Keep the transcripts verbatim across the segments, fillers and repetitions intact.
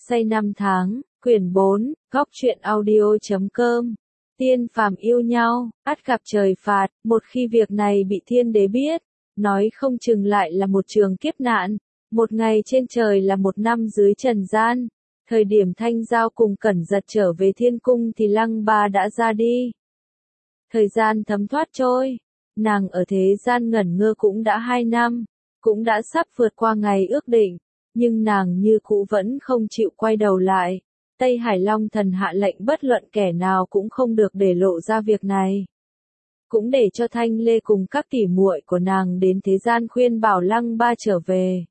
say năm tháng, quyển bốn, góc truyện audio chấm com. Tiên phàm yêu nhau, ắt gặp trời phạt, một khi việc này bị thiên đế biết, nói không chừng lại là một trường kiếp nạn, một ngày trên trời là một năm dưới trần gian. Thời điểm Thanh Giao cùng Cẩn Giật trở về thiên cung thì Lăng Ba đã ra đi. Thời gian thấm thoát trôi, nàng ở thế gian ngẩn ngơ cũng đã hai năm, cũng đã sắp vượt qua ngày ước định, nhưng nàng như cũ vẫn không chịu quay đầu lại. Tây Hải Long Thần hạ lệnh bất luận kẻ nào cũng không được để lộ ra việc này. Cũng để cho Thanh Lê cùng các tỉ muội của nàng đến thế gian khuyên bảo Lăng Ba trở về.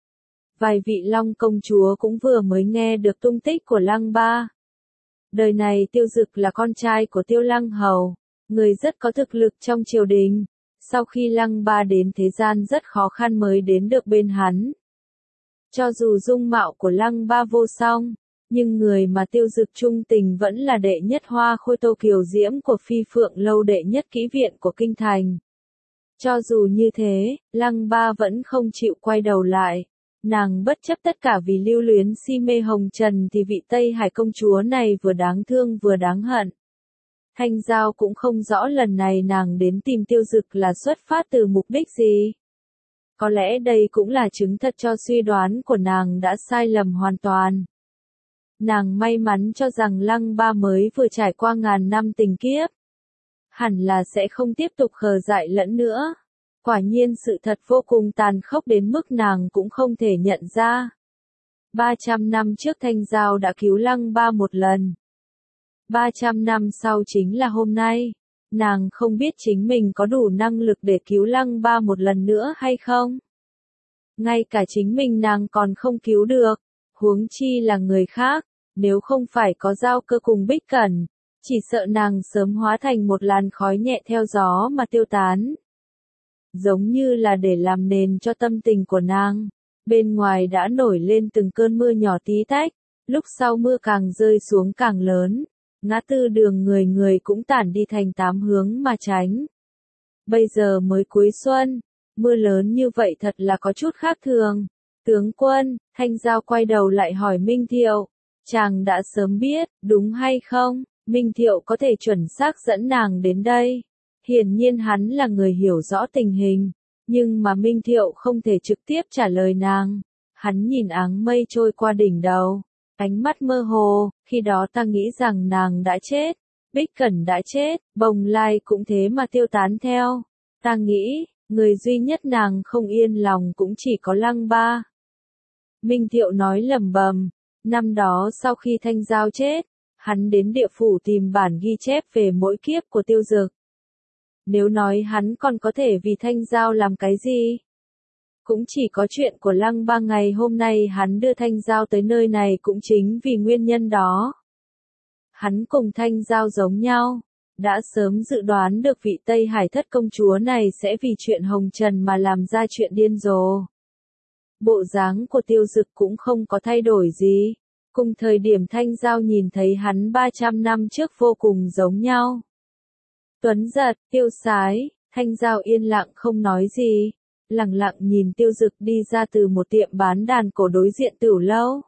Vài vị Long công chúa cũng vừa mới nghe được tung tích của Lăng Ba. Đời này Tiêu Dực là con trai của Tiêu Lăng Hầu, người rất có thực lực trong triều đình. Sau khi Lăng Ba đến thế gian rất khó khăn mới đến được bên hắn. Cho dù dung mạo của Lăng Ba vô song, nhưng người mà Tiêu Dực trung tình vẫn là đệ nhất hoa khôi Tô Kiều Diễm của Phi Phượng Lâu, đệ nhất kỹ viện của kinh thành. Cho dù như thế, Lăng Ba vẫn không chịu quay đầu lại. Nàng bất chấp tất cả vì lưu luyến si mê hồng trần thì vị Tây Hải công chúa này vừa đáng thương vừa đáng hận. Thanh Giao cũng không rõ lần này nàng đến tìm Tiêu Dực là xuất phát từ mục đích gì. Có lẽ đây cũng là chứng thật cho suy đoán của nàng đã sai lầm hoàn toàn. Nàng may mắn cho rằng Lăng Ba mới vừa trải qua ngàn năm tình kiếp, hẳn là sẽ không tiếp tục khờ dại lẫn nữa. Quả nhiên sự thật vô cùng tàn khốc đến mức nàng cũng không thể nhận ra. ba trăm năm trước Thanh Giao đã cứu Lăng Ba một lần. ba trăm năm sau chính là hôm nay. Nàng không biết chính mình có đủ năng lực để cứu Lăng Ba một lần nữa hay không. Ngay cả chính mình nàng còn không cứu được, huống chi là người khác. Nếu không phải có Giao Cơ cùng Bích Cẩn, chỉ sợ nàng sớm hóa thành một làn khói nhẹ theo gió mà tiêu tán. Giống như là để làm nền cho tâm tình của nàng. Bên ngoài đã nổi lên từng cơn mưa nhỏ tí tách, lúc sau mưa càng rơi xuống càng lớn. Ngã tư đường người người cũng tản đi thành tám hướng mà tránh. Bây giờ mới cuối xuân, mưa lớn như vậy thật là có chút khác thường. Tướng quân, Thanh Giao quay đầu lại hỏi Minh Thiệu. Chàng đã sớm biết, đúng hay không? Minh Thiệu có thể chuẩn xác dẫn nàng đến đây. Hiển nhiên hắn là người hiểu rõ tình hình, nhưng mà Minh Thiệu không thể trực tiếp trả lời nàng. Hắn nhìn áng mây trôi qua đỉnh đầu, ánh mắt mơ hồ, khi đó ta nghĩ rằng nàng đã chết, Bích Cẩn đã chết, Bồng Lai cũng thế mà tiêu tán theo. Ta nghĩ, người duy nhất nàng không yên lòng cũng chỉ có Lăng Ba. Minh Thiệu nói lẩm bẩm, năm đó sau khi Thanh Giao chết, hắn đến địa phủ tìm bản ghi chép về mỗi kiếp của Tiêu Dực. Nếu nói hắn còn có thể vì Thanh Giao làm cái gì? Cũng chỉ có chuyện của Lăng Ba ngày hôm nay hắn đưa Thanh Giao tới nơi này cũng chính vì nguyên nhân đó. Hắn cùng Thanh Giao giống nhau, đã sớm dự đoán được vị Tây Hải thất công chúa này sẽ vì chuyện hồng trần mà làm ra chuyện điên rồ. Bộ dáng của Tiêu Dực cũng không có thay đổi gì, cùng thời điểm Thanh Giao nhìn thấy hắn ba trăm năm trước vô cùng giống nhau. Tuấn Giật, Tiêu Sái, Thanh Giao yên lặng không nói gì, lặng lặng nhìn Tiêu Dực đi ra từ một tiệm bán đàn cổ đối diện tửu lâu.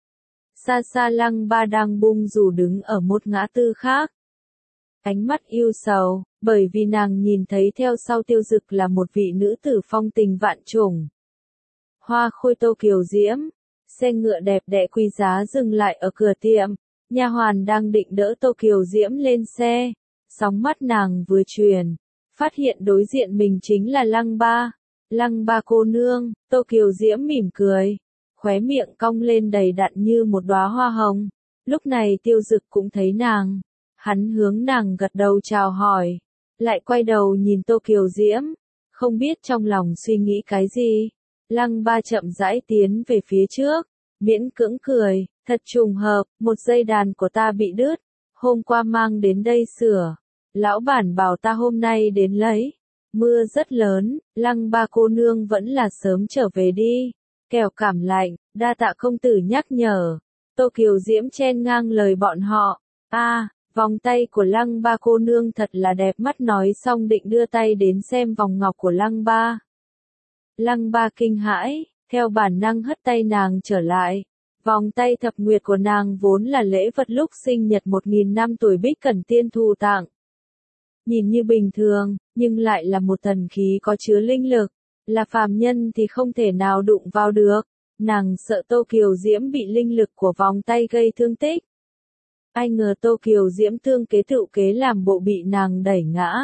Xa xa Lăng Ba đang bung dù đứng ở một ngã tư khác. Ánh mắt yêu sầu, bởi vì nàng nhìn thấy theo sau Tiêu Dực là một vị nữ tử phong tình vạn trùng. Hoa khôi Tô Kiều Diễm, xe ngựa đẹp đẽ quý giá dừng lại ở cửa tiệm, nha hoàn đang định đỡ Tô Kiều Diễm lên xe. Sóng mắt nàng vừa truyền, phát hiện đối diện mình chính là Lăng Ba. Lăng Ba cô nương, Tô Kiều Diễm mỉm cười, khóe miệng cong lên đầy đặn như một đóa hoa hồng. Lúc này Tiêu Dực cũng thấy nàng, hắn hướng nàng gật đầu chào hỏi, lại quay đầu nhìn Tô Kiều Diễm, không biết trong lòng suy nghĩ cái gì. Lăng Ba chậm rãi tiến về phía trước, miễn cưỡng cười, thật trùng hợp, một dây đàn của ta bị đứt, hôm qua mang đến đây sửa. Lão bản bảo ta hôm nay đến lấy. Mưa rất lớn, Lăng Ba cô nương vẫn là sớm trở về đi. Kẻo cảm lạnh, đa tạ công tử nhắc nhở. Tô Kiều Diễm chen ngang lời bọn họ. A, à, vòng tay của Lăng Ba cô nương thật là đẹp mắt, nói xong định đưa tay đến xem vòng ngọc của Lăng Ba. Lăng Ba kinh hãi, theo bản năng hất tay nàng trở lại. Vòng tay thập nguyệt của nàng vốn là lễ vật lúc sinh nhật một nghìn năm tuổi Bích Cẩn Tiên thu tặng. Nhìn như bình thường, nhưng lại là một thần khí có chứa linh lực, là phàm nhân thì không thể nào đụng vào được. Nàng sợ Tô Kiều Diễm bị linh lực của vòng tay gây thương tích. Ai ngờ Tô Kiều Diễm tương kế tựu kế làm bộ bị nàng đẩy ngã.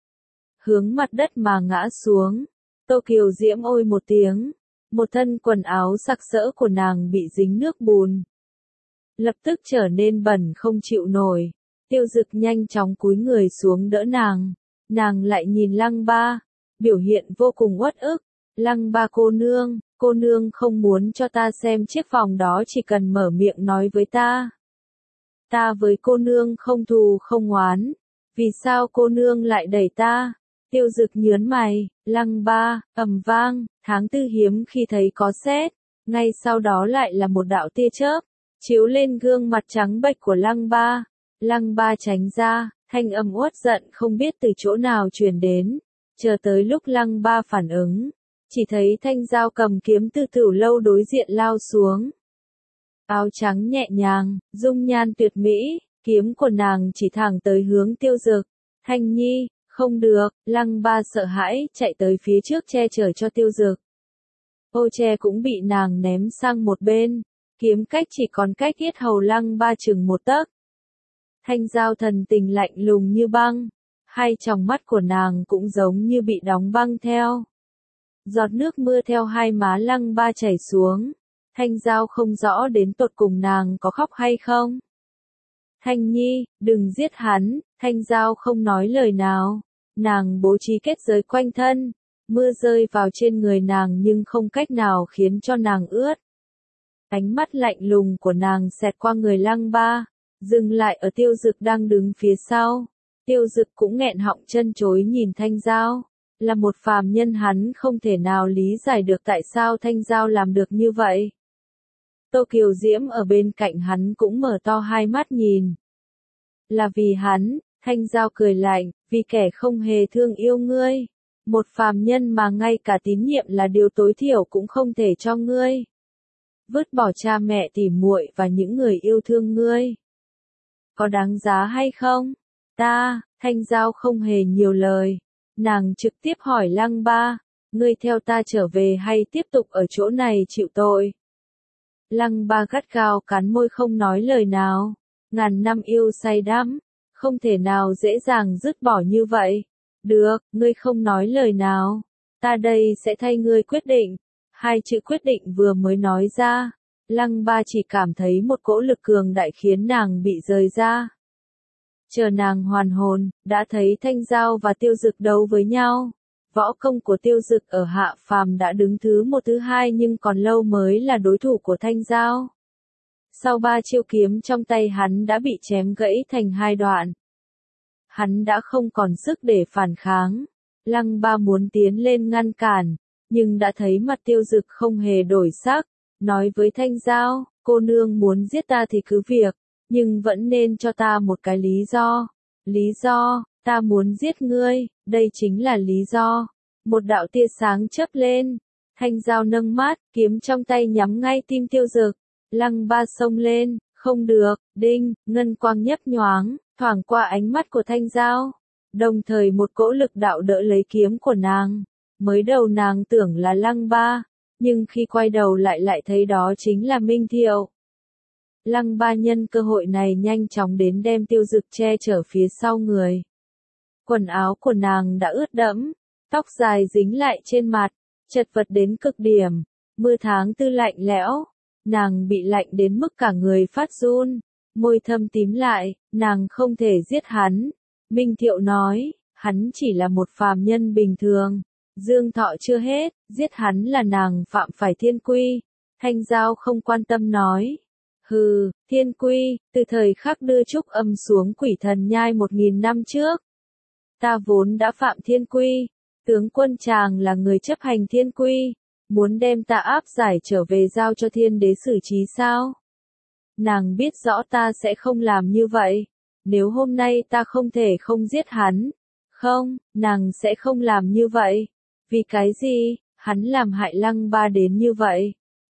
Hướng mặt đất mà ngã xuống. Tô Kiều Diễm ôi một tiếng. Một thân quần áo sặc sỡ của nàng bị dính nước bùn. Lập tức trở nên bẩn không chịu nổi. Tiêu Dực nhanh chóng cúi người xuống đỡ nàng. Nàng lại nhìn Lăng Ba. Biểu hiện vô cùng uất ức. Lăng Ba cô nương, cô nương không muốn cho ta xem chiếc vòng đó, chỉ cần mở miệng nói với ta. Ta với cô nương không thù không oán. Vì sao cô nương lại đẩy ta? Tiêu Dực nhớn mày. Lăng Ba, ầm vang, tháng tư hiếm khi thấy có sét. Ngay sau đó lại là một đạo tia chớp, chiếu lên gương mặt trắng bệch của Lăng Ba. Lăng Ba tránh ra, thanh âm uất giận không biết từ chỗ nào truyền đến. Chờ tới lúc Lăng Ba phản ứng, chỉ thấy Thanh Giao cầm kiếm từ Tửu Lâu đối diện lao xuống. Áo trắng nhẹ nhàng, dung nhan tuyệt mỹ, kiếm của nàng chỉ thẳng tới hướng Tiêu Dực. Thanh Nhi, không được, Lăng Ba sợ hãi, chạy tới phía trước che chở cho Tiêu Dực. Ô che cũng bị nàng ném sang một bên, kiếm cách chỉ còn cách yết hầu Lăng Ba chừng một tấc. Thanh Giao thần tình lạnh lùng như băng, hai tròng mắt của nàng cũng giống như bị đóng băng theo. Giọt nước mưa theo hai má Lăng Ba chảy xuống. Thanh Giao không rõ đến tột cùng nàng có khóc hay không. Thanh Nhi, đừng giết hắn. Thanh Giao không nói lời nào. Nàng bố trí kết giới quanh thân. Mưa rơi vào trên người nàng nhưng không cách nào khiến cho nàng ướt. Ánh mắt lạnh lùng của nàng xẹt qua người Lăng Ba, dừng lại ở Tiêu Dực đang đứng phía sau. Tiêu Dực cũng nghẹn họng chân chối nhìn Thanh Giao. Là một phàm nhân hắn không thể nào lý giải được tại sao Thanh Giao làm được như vậy. Tô Kiều Diễm ở bên cạnh hắn cũng mở to hai mắt nhìn. Là vì hắn, Thanh Giao cười lạnh, vì kẻ không hề thương yêu ngươi. Một phàm nhân mà ngay cả tín nhiệm là điều tối thiểu cũng không thể cho ngươi. Vứt bỏ cha mẹ tỉ muội và những người yêu thương ngươi. Có đáng giá hay không? Ta, Thanh Giao không hề nhiều lời. Nàng trực tiếp hỏi Lăng Ba, ngươi theo ta trở về hay tiếp tục ở chỗ này chịu tội? Lăng Ba gắt gao cắn môi không nói lời nào. Ngàn năm yêu say đắm, không thể nào dễ dàng dứt bỏ như vậy. Được, ngươi không nói lời nào. Ta đây sẽ thay ngươi quyết định. Hai chữ quyết định vừa mới nói ra. Lăng Ba chỉ cảm thấy một cỗ lực cường đại khiến nàng bị rời ra. Chờ nàng hoàn hồn, đã thấy Thanh Giao và Tiêu Dực đấu với nhau. Võ công của Tiêu Dực ở hạ phàm đã đứng thứ một thứ hai nhưng còn lâu mới là đối thủ của Thanh Giao. Sau ba chiêu kiếm trong tay hắn đã bị chém gãy thành hai đoạn. Hắn đã không còn sức để phản kháng. Lăng Ba muốn tiến lên ngăn cản, nhưng đã thấy mặt Tiêu Dực không hề đổi sắc, nói với Thanh Giao, cô nương muốn giết ta thì cứ việc, nhưng vẫn nên cho ta một cái lý do. Lý do, ta muốn giết ngươi, đây chính là lý do. Một đạo tia sáng chớp lên, Thanh Giao nâng mắt, kiếm trong tay nhắm ngay tim Tiêu Dực. Lăng Ba xông lên, không được, đinh, ngân quang nhấp nhoáng, thoảng qua ánh mắt của Thanh Giao. Đồng thời một cỗ lực đạo đỡ lấy kiếm của nàng. Mới đầu nàng tưởng là Lăng Ba, nhưng khi quay đầu lại lại thấy đó chính là Minh Thiệu. Lăng Ba nhân cơ hội này nhanh chóng đến đem Tiêu Dực che chở phía sau người. Quần áo của nàng đã ướt đẫm, tóc dài dính lại trên mặt, chật vật đến cực điểm. Mưa tháng tư lạnh lẽo, nàng bị lạnh đến mức cả người phát run, môi thâm tím lại, nàng không thể giết hắn. Minh Thiệu nói, hắn chỉ là một phàm nhân bình thường. Dương thọ chưa hết, giết hắn là nàng phạm phải thiên quy. Thanh Giao không quan tâm nói. Hừ, thiên quy, từ thời khắc đưa Trúc Âm xuống Quỷ Thần Nhai một nghìn năm trước. Ta vốn đã phạm thiên quy. Tướng quân chàng là người chấp hành thiên quy. Muốn đem ta áp giải trở về giao cho thiên đế xử trí sao? Nàng biết rõ ta sẽ không làm như vậy. Nếu hôm nay ta không thể không giết hắn. Không, nàng sẽ không làm như vậy. Vì cái gì, hắn làm hại Lăng Ba đến như vậy.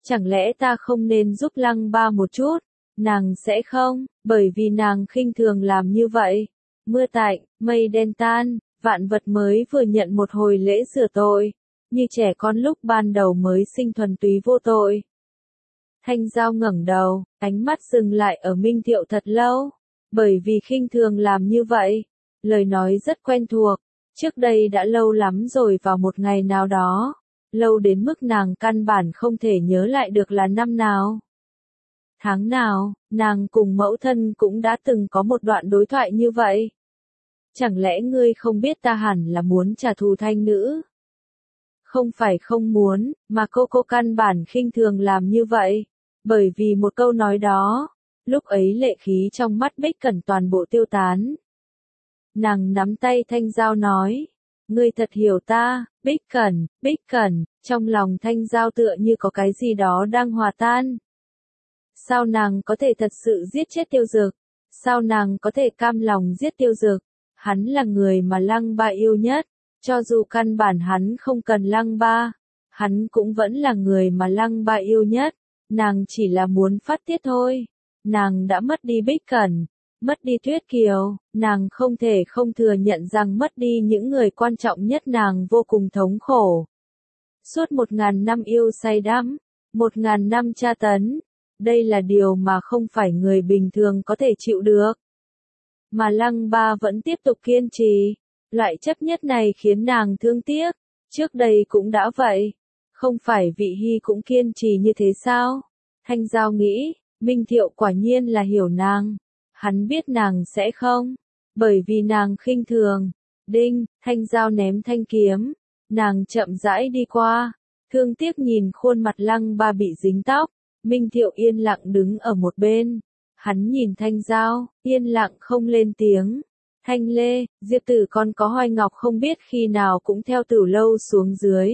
Chẳng lẽ ta không nên giúp Lăng Ba một chút? Nàng sẽ không, bởi vì nàng khinh thường làm như vậy. Mưa tạnh, mây đen tan, vạn vật mới vừa nhận một hồi lễ rửa tội, như trẻ con lúc ban đầu mới sinh thuần túy vô tội. Thanh Giao ngẩng đầu, ánh mắt dừng lại ở Minh Thiệu thật lâu, bởi vì khinh thường làm như vậy. Lời nói rất quen thuộc, trước đây đã lâu lắm rồi vào một ngày nào đó, lâu đến mức nàng căn bản không thể nhớ lại được là năm nào. Tháng nào, nàng cùng mẫu thân cũng đã từng có một đoạn đối thoại như vậy. Chẳng lẽ ngươi không biết ta hẳn là muốn trả thù Thanh nữ? Không phải không muốn, mà cô cô căn bản khinh thường làm như vậy. Bởi vì một câu nói đó, lúc ấy lệ khí trong mắt Bích Cẩn toàn bộ tiêu tán. Nàng nắm tay Thanh Giao nói, ngươi thật hiểu ta, Bích Cẩn, Bích Cẩn, trong lòng Thanh Giao tựa như có cái gì đó đang hòa tan. Sao nàng có thể thật sự giết chết Tiêu Dực? Sao nàng có thể cam lòng giết Tiêu Dực? Hắn là người mà Lăng Ba yêu nhất, cho dù căn bản hắn không cần Lăng Ba, hắn cũng vẫn là người mà Lăng Ba yêu nhất, nàng chỉ là muốn phát tiết thôi. Nàng đã mất đi Bích Cẩn, mất đi Tuyết Kiều, nàng không thể không thừa nhận rằng mất đi những người quan trọng nhất nàng vô cùng thống khổ. Suốt một ngàn năm yêu say đắm, một ngàn năm tra tấn, đây là điều mà không phải người bình thường có thể chịu được. Mà Lăng Ba vẫn tiếp tục kiên trì, loại chấp nhất này khiến nàng thương tiếc, trước đây cũng đã vậy, không phải Vị Hy cũng kiên trì như thế sao? Thanh Giao nghĩ, Minh Thiệu quả nhiên là hiểu nàng, hắn biết nàng sẽ không, bởi vì nàng khinh thường. Đinh, Thanh Giao ném thanh kiếm, nàng chậm rãi đi qua, thương tiếc nhìn khuôn mặt Lăng Ba bị dính tóc, Minh Thiệu yên lặng đứng ở một bên. Hắn nhìn Thanh Giao, yên lặng không lên tiếng. Thanh Lê, Diệp Tử con có Hoài Ngọc không biết khi nào cũng theo Tử Lâu xuống dưới.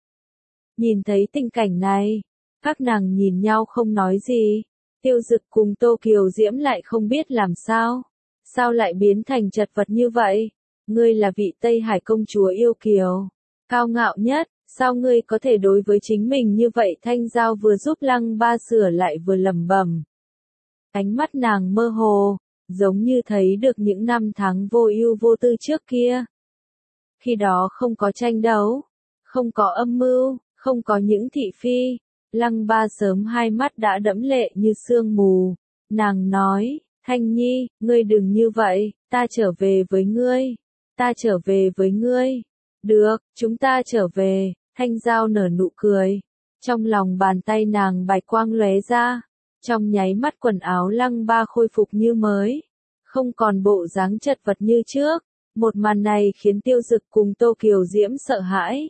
Nhìn thấy tình cảnh này, các nàng nhìn nhau không nói gì. Tiêu Dực cùng Tô Kiều Diễm lại không biết làm sao. Sao lại biến thành chật vật như vậy? Ngươi là vị Tây Hải công chúa yêu kiều, cao ngạo nhất, sao ngươi có thể đối với chính mình như vậy? Thanh Giao vừa giúp Lăng Ba sửa lại vừa lẩm bẩm. Ánh mắt nàng mơ hồ, giống như thấy được những năm tháng vô ưu vô tư trước kia. Khi đó không có tranh đấu, không có âm mưu, không có những thị phi. Lăng Ba sớm hai mắt đã đẫm lệ như sương mù. Nàng nói, Thanh Nhi, ngươi đừng như vậy, ta trở về với ngươi. Ta trở về với ngươi. Được, chúng ta trở về. Thanh Giao nở nụ cười. Trong lòng bàn tay nàng bạch quang lóe ra. Trong nháy mắt quần áo Lăng Ba khôi phục như mới, không còn bộ dáng chật vật như trước. Một màn này khiến Tiêu Dực cùng Tô Kiều Diễm sợ hãi.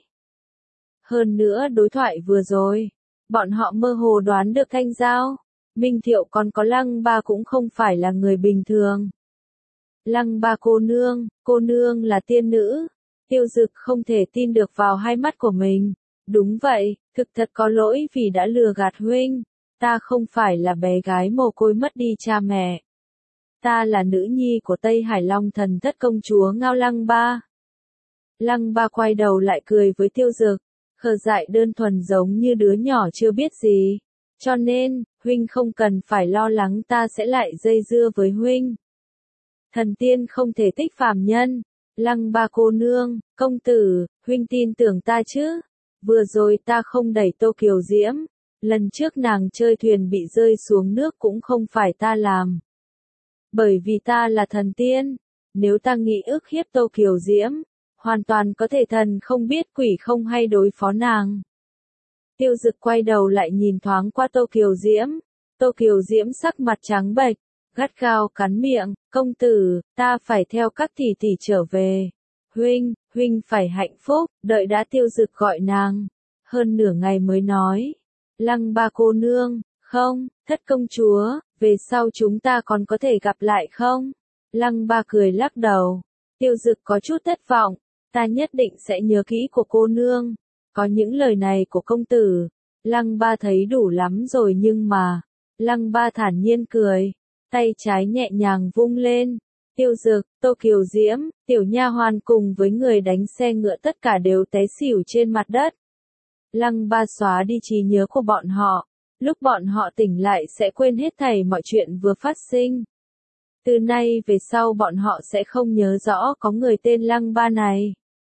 Hơn nữa đối thoại vừa rồi, bọn họ mơ hồ đoán được Thanh Giao, Minh Thiệu còn có Lăng Ba cũng không phải là người bình thường. Lăng Ba cô nương, cô nương là tiên nữ. Tiêu Dực không thể tin được vào hai mắt của mình. Đúng vậy, thực thật có lỗi vì đã lừa gạt huynh. Ta không phải là bé gái mồ côi mất đi cha mẹ. Ta là nữ nhi của Tây Hải Long thần thất công chúa Ngao Lăng Ba. Lăng Ba quay đầu lại cười với Tiêu Dực, khờ dại đơn thuần giống như đứa nhỏ chưa biết gì. Cho nên, huynh không cần phải lo lắng ta sẽ lại dây dưa với huynh. Thần tiên không thể thích phàm nhân. Lăng Ba cô nương, công tử, huynh tin tưởng ta chứ? Vừa rồi ta không đẩy Tô Kiều Diễm. Lần trước nàng chơi thuyền bị rơi xuống nước cũng không phải ta làm. Bởi vì ta là thần tiên, nếu ta nghĩ ức hiếp Tô Kiều Diễm, hoàn toàn có thể thần không biết quỷ không hay đối phó nàng. Tiêu Dực quay đầu lại nhìn thoáng qua Tô Kiều Diễm. Tô Kiều Diễm sắc mặt trắng bệch, gắt gao cắn miệng, công tử, ta phải theo các tỷ tỷ trở về. Huynh, huynh phải hạnh phúc, đợi đã. Tiêu Dực gọi nàng, hơn nửa ngày mới nói. Lăng Ba cô nương, không, thất công chúa, về sau chúng ta còn có thể gặp lại không? Lăng Ba cười lắc đầu. Tiêu Dực có chút thất vọng, ta nhất định sẽ nhớ kỹ của cô nương. Có những lời này của công tử, Lăng Ba thấy đủ lắm rồi nhưng mà, Lăng Ba thản nhiên cười, tay trái nhẹ nhàng vung lên. Tiêu Dực, Tô Kiều Diễm, tiểu nha hoàn cùng với người đánh xe ngựa tất cả đều té xỉu trên mặt đất. Lăng Ba xóa đi trí nhớ của bọn họ, Lúc bọn họ tỉnh lại sẽ quên hết thảy mọi chuyện vừa phát sinh. Từ nay về sau bọn họ sẽ không nhớ rõ có người tên Lăng Ba này.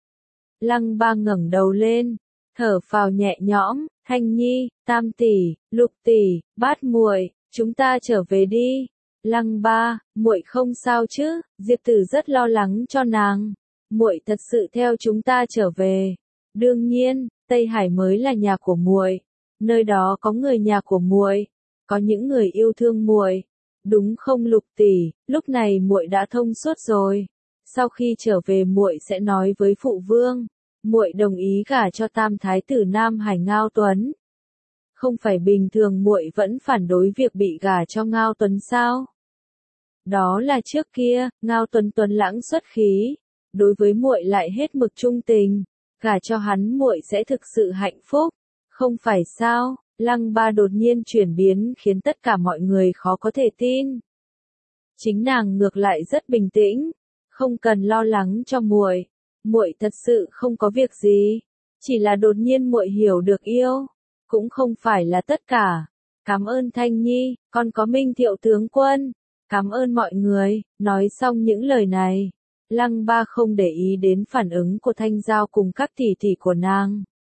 Lăng Ba ngẩng đầu lên, thở phào nhẹ nhõm, Thanh Nhi, Tam tỷ, Lục tỷ, Bát muội, chúng ta trở về đi. Lăng Ba, muội không sao chứ? Diệp Tử rất lo lắng cho nàng. Muội thật sự theo chúng ta trở về. Đương nhiên, Tây Hải mới là nhà của muội. Nơi đó có người nhà của muội, có những người yêu thương muội. Đúng không Lục tỷ, lúc này muội đã thông suốt rồi. Sau khi trở về muội sẽ nói với phụ vương, muội đồng ý gả cho Tam thái tử Nam Hải Ngao Tuấn. Không phải bình thường muội vẫn phản đối việc bị gả cho Ngao Tuấn sao? Đó là trước kia, Ngao Tuấn tuấn lãng xuất khí, đối với muội lại hết mực trung tình, gả cho hắn muội sẽ thực sự hạnh phúc, không phải sao? Lăng Ba đột nhiên chuyển biến khiến tất cả mọi người khó có thể tin. Chính nàng ngược lại rất bình tĩnh, không cần lo lắng cho muội, muội thật sự không có việc gì, chỉ là đột nhiên muội hiểu được yêu, cũng không phải là tất cả. Cảm ơn Thanh Nhi, con có Minh Thiệu tướng quân, cảm ơn mọi người. Nói xong những lời này, Lăng Ba không để ý đến phản ứng của Thanh Giao cùng các tỷ tỷ của nàng,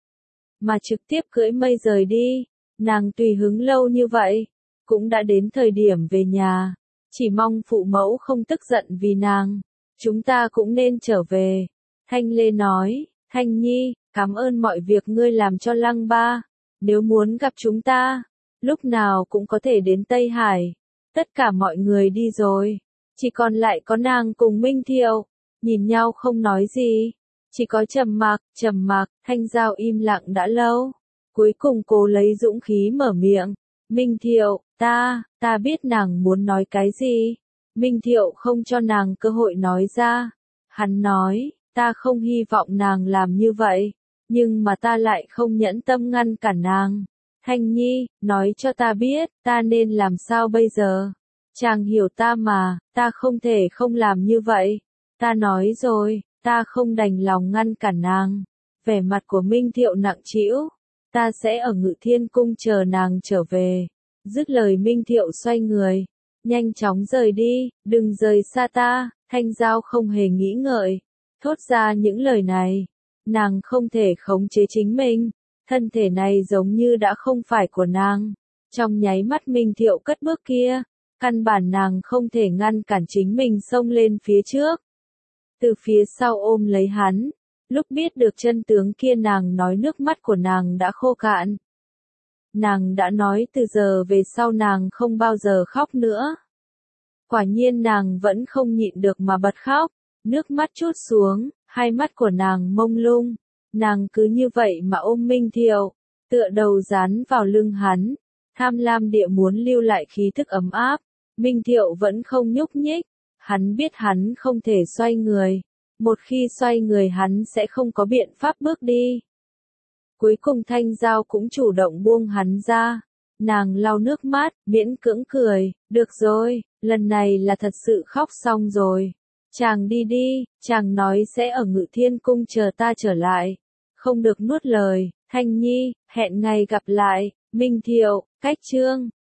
mà trực tiếp cưỡi mây rời đi. Nàng tùy hứng lâu như vậy, cũng đã đến thời điểm về nhà, chỉ mong phụ mẫu không tức giận vì nàng. Chúng ta cũng nên trở về. Thanh Lê nói, Thanh Nhi, cảm ơn mọi việc ngươi làm cho Lăng Ba. Nếu muốn gặp chúng ta, lúc nào cũng có thể đến Tây Hải. Tất cả mọi người đi rồi, chỉ còn lại có nàng cùng Minh Thiệu, nhìn nhau không nói gì, chỉ có trầm mặc, trầm mặc. Thanh Giao im lặng đã lâu, cuối cùng cô lấy dũng khí mở miệng, Minh Thiệu, ta, ta biết nàng muốn nói cái gì. Minh Thiệu không cho nàng cơ hội nói ra, hắn nói, ta không hy vọng nàng làm như vậy, nhưng mà ta lại không nhẫn tâm ngăn cản nàng. Thanh Nhi, nói cho ta biết, ta nên làm sao bây giờ? Chàng hiểu ta mà, ta không thể không làm như vậy. Ta nói rồi, ta không đành lòng ngăn cản nàng. Vẻ mặt của Minh Thiệu nặng trĩu, ta sẽ ở Ngự Thiên Cung chờ nàng trở về. Dứt lời Minh Thiệu xoay người, nhanh chóng rời đi, đừng rời xa ta. Thanh Giao không hề nghĩ ngợi, thốt ra những lời này. Nàng không thể khống chế chính mình, thân thể này giống như đã không phải của nàng. Trong nháy mắt Minh Thiệu cất bước kia, căn bản nàng không thể ngăn cản chính mình xông lên phía trước. Từ phía sau ôm lấy hắn, lúc biết được chân tướng kia nàng nói nước mắt của nàng đã khô cạn. Nàng đã nói từ giờ về sau nàng không bao giờ khóc nữa. Quả nhiên nàng vẫn không nhịn được mà bật khóc, nước mắt trút xuống, hai mắt của nàng mông lung. Nàng cứ như vậy mà ôm Minh Thiệu, tựa đầu dán vào lưng hắn, tham lam địa muốn lưu lại khí thức ấm áp. Minh Thiệu vẫn không nhúc nhích, hắn biết hắn không thể xoay người, một khi xoay người hắn sẽ không có biện pháp bước đi. Cuối cùng Thanh Giao cũng chủ động buông hắn ra, nàng lau nước mắt, miễn cưỡng cười, được rồi, lần này là thật sự khóc xong rồi. Chàng đi đi, chàng nói sẽ ở Ngự Thiên Cung chờ ta trở lại. Không được nuốt lời, Thanh Nhi, hẹn ngày gặp lại. Minh Thiệu, cách chương.